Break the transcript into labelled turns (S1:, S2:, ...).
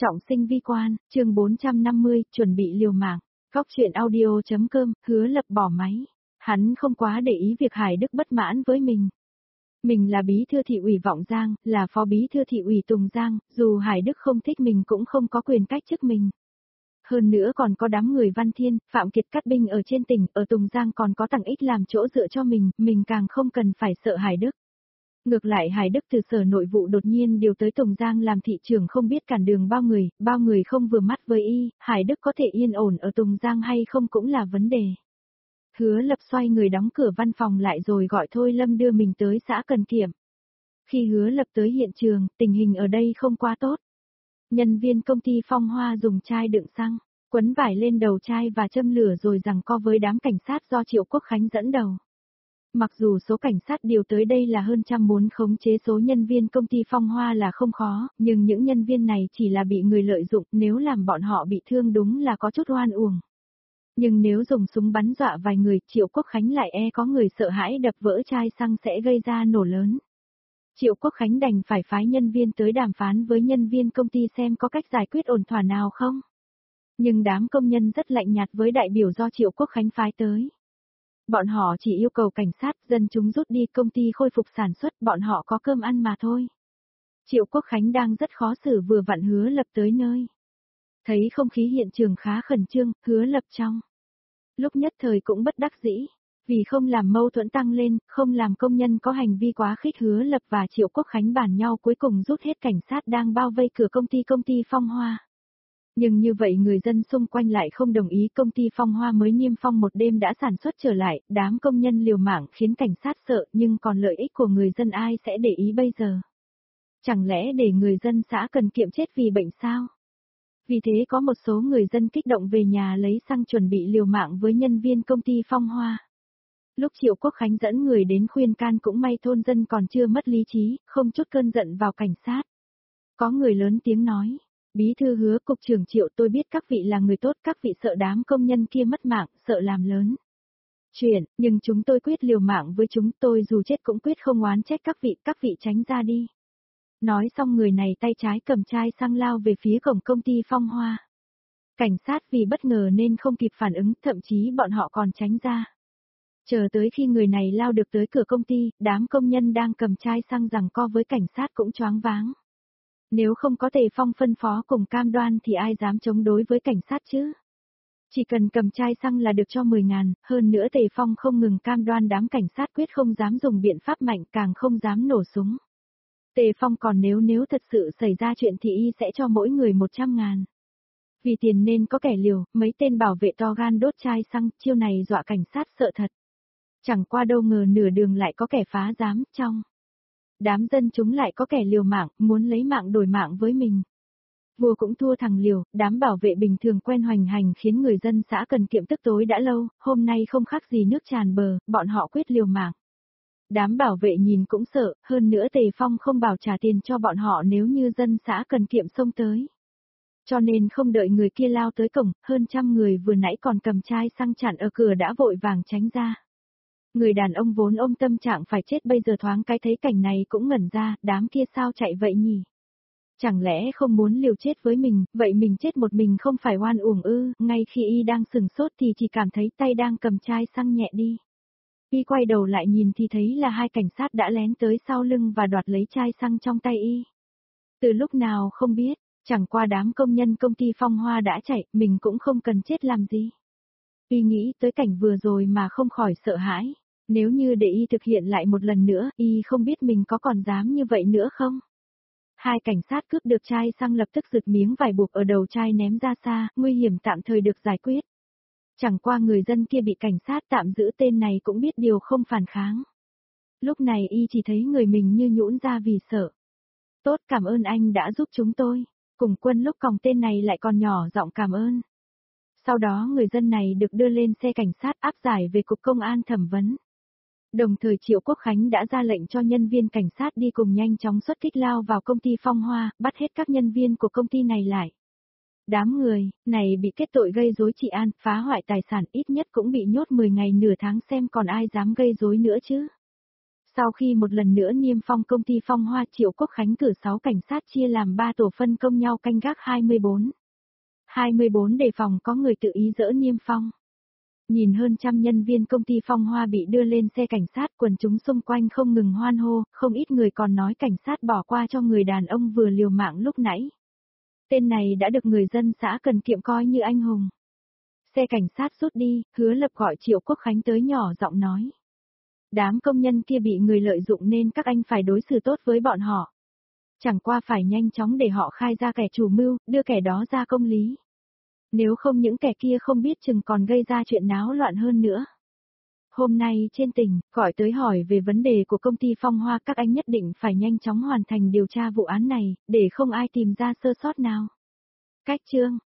S1: Trọng sinh vi quan, chương 450, chuẩn bị liều mạng. Góc truyện audio.com, Hứa Lập bỏ máy. Hắn không quá để ý việc Hải Đức bất mãn với mình. Mình là bí thư thị ủy Vọng Giang, là phó bí thư thị ủy Tùng Giang, dù Hải Đức không thích mình cũng không có quyền cách chức mình. Hơn nữa còn có đám người Văn Thiên, Phạm Kiệt cắt binh ở trên tỉnh, ở Tùng Giang còn có Tằng Ích làm chỗ dựa cho mình càng không cần phải sợ Hải Đức. Ngược lại Hải Đức từ sở nội vụ đột nhiên điều tới Tùng Giang làm thị trưởng không biết cản đường bao người không vừa mắt với y, Hải Đức có thể yên ổn ở Tùng Giang hay không cũng là vấn đề. Hứa Lập xoay người đóng cửa văn phòng lại rồi gọi Thôi Lâm đưa mình tới xã Cần Kiệm. Khi Hứa Lập tới hiện trường, tình hình ở đây không quá tốt. Nhân viên công ty Phong Hoa dùng chai đựng xăng, quấn vải lên đầu chai và châm lửa rồi giằng co với đám cảnh sát do Triệu Quốc Khánh dẫn đầu. Mặc dù số cảnh sát điều tới đây là hơn trăm muốn khống chế số nhân viên công ty Phong Hoa là không khó, nhưng những nhân viên này chỉ là bị người lợi dụng, nếu làm bọn họ bị thương đúng là có chút oan uổng. Nhưng nếu dùng súng bắn dọa vài người, Triệu Quốc Khánh lại có người sợ hãi đập vỡ chai xăng sẽ gây ra nổ lớn. Triệu Quốc Khánh đành phải phái nhân viên tới đàm phán với nhân viên công ty xem có cách giải quyết ổn thỏa nào không. Nhưng đám công nhân rất lạnh nhạt với đại biểu do Triệu Quốc Khánh phái tới. Bọn họ chỉ yêu cầu cảnh sát, dân chúng rút đi, công ty khôi phục sản xuất, bọn họ có cơm ăn mà thôi. Triệu Quốc Khánh đang rất khó xử vừa vặn Hứa Lập tới nơi. Thấy không khí hiện trường khá khẩn trương, Hứa Lập trong lúc nhất thời cũng bất đắc dĩ, vì không làm mâu thuẫn tăng lên, không làm công nhân có hành vi quá khích, Hứa Lập và Triệu Quốc Khánh bàn nhau cuối cùng rút hết cảnh sát đang bao vây cửa công ty Phong Hoa. Nhưng như vậy người dân xung quanh lại không đồng ý, công ty Phong Hoa mới niêm phong một đêm đã sản xuất trở lại, đám công nhân liều mạng khiến cảnh sát sợ, nhưng còn lợi ích của người dân ai sẽ để ý bây giờ? Chẳng lẽ để người dân xã Cần Kiệm chết vì bệnh sao? Vì thế có một số người dân kích động về nhà lấy xăng chuẩn bị liều mạng với nhân viên công ty Phong Hoa. Lúc Triệu Quốc Khánh dẫn người đến khuyên can cũng may thôn dân còn chưa mất lý trí, không chút cơn giận vào cảnh sát. Có người lớn tiếng nói. Bí thư Hứa, cục trưởng Triệu, tôi biết các vị là người tốt, các vị sợ đám công nhân kia mất mạng, sợ làm lớn chuyện, nhưng chúng tôi quyết liều mạng với chúng tôi, dù chết cũng quyết không oán trách các vị tránh ra đi. Nói xong người này tay trái cầm chai xăng lao về phía cổng công ty Phong Hoa. Cảnh sát vì bất ngờ nên không kịp phản ứng, thậm chí bọn họ còn tránh ra. Chờ tới khi người này lao được tới cửa công ty, đám công nhân đang cầm chai xăng giằng co với cảnh sát cũng choáng váng. Nếu không có Tề Phong phân phó cùng cam đoan thì ai dám chống đối với cảnh sát chứ? Chỉ cần cầm chai xăng là được cho 10.000, hơn nữa Tề Phong không ngừng cam đoan đám cảnh sát quyết không dám dùng biện pháp mạnh, càng không dám nổ súng. Tề Phong còn nếu thật sự xảy ra chuyện thì y sẽ cho mỗi người 100.000. Vì tiền nên có kẻ liều, mấy tên bảo vệ to gan đốt chai xăng, chiêu này dọa cảnh sát sợ thật. Chẳng qua đâu ngờ nửa đường lại có kẻ phá giám, trong đám dân chúng lại có kẻ liều mạng, muốn lấy mạng đổi mạng với mình. Vua cũng thua thằng liều, đám bảo vệ bình thường quen hoành hành khiến người dân xã Cần Kiệm tức tối đã lâu, hôm nay không khác gì nước tràn bờ, bọn họ quyết liều mạng. Đám bảo vệ nhìn cũng sợ, hơn nữa Tề Phong không bảo trả tiền cho bọn họ nếu như dân xã Cần Kiệm xông tới. Cho nên không đợi người kia lao tới cổng, hơn trăm người vừa nãy còn cầm chai xăng chặn ở cửa đã vội vàng tránh ra. Người đàn ông vốn ôm tâm trạng phải chết bây giờ thoáng cái thấy cảnh này cũng ngẩn ra, đám kia sao chạy vậy nhỉ? Chẳng lẽ không muốn liều chết với mình, vậy mình chết một mình không phải oan uổng ư? Ngay khi y đang sừng sốt thì chỉ cảm thấy tay đang cầm chai xăng nhẹ đi. Y quay đầu lại nhìn thì thấy là hai cảnh sát đã lén tới sau lưng và đoạt lấy chai xăng trong tay y. Từ lúc nào không biết, chẳng qua đám công nhân công ty Phong Hoa đã chạy, mình cũng không cần chết làm gì. Y nghĩ tới cảnh vừa rồi mà không khỏi sợ hãi. Nếu như để y thực hiện lại một lần nữa, y không biết mình có còn dám như vậy nữa không? Hai cảnh sát cướp được chai xăng lập tức giật miếng vải buộc ở đầu chai ném ra xa, nguy hiểm tạm thời được giải quyết. Chẳng qua người dân kia bị cảnh sát tạm giữ, tên này cũng biết điều không phản kháng. Lúc này y chỉ thấy người mình như nhũn ra vì sợ. Tốt, cảm ơn anh đã giúp chúng tôi. Cùng Quân lúc còng tên này lại còn nhỏ giọng cảm ơn. Sau đó người dân này được đưa lên xe cảnh sát áp giải về cục công an thẩm vấn. Đồng thời Triệu Quốc Khánh đã ra lệnh cho nhân viên cảnh sát đi cùng nhanh chóng xuất kích lao vào công ty Phong Hoa, bắt hết các nhân viên của công ty này lại. Đám người này bị kết tội gây rối trị an, phá hoại tài sản, ít nhất cũng bị nhốt 10 ngày nửa tháng xem còn ai dám gây rối nữa chứ. Sau khi một lần nữa niêm phong công ty Phong Hoa, Triệu Quốc Khánh cử 6 cảnh sát chia làm 3 tổ phân công nhau canh gác 24. 24 đề phòng có người tự ý dỡ niêm phong. Nhìn hơn trăm nhân viên công ty Phong Hoa bị đưa lên xe cảnh sát, quần chúng xung quanh không ngừng hoan hô, không ít người còn nói cảnh sát bỏ qua cho người đàn ông vừa liều mạng lúc nãy. Tên này đã được người dân xã Cần Kiệm coi như anh hùng. Xe cảnh sát rút đi, Hứa Lập gọi Triệu Quốc Khánh tới nhỏ giọng nói. Đám công nhân kia bị người lợi dụng nên các anh phải đối xử tốt với bọn họ. Chẳng qua phải nhanh chóng để họ khai ra kẻ chủ mưu, đưa kẻ đó ra công lý. Nếu không những kẻ kia không biết chừng còn gây ra chuyện náo loạn hơn nữa. Hôm nay trên tỉnh, gọi tới hỏi về vấn đề của công ty Phong Hoa, các anh nhất định phải nhanh chóng hoàn thành điều tra vụ án này, để không ai tìm ra sơ sót nào. Cách chương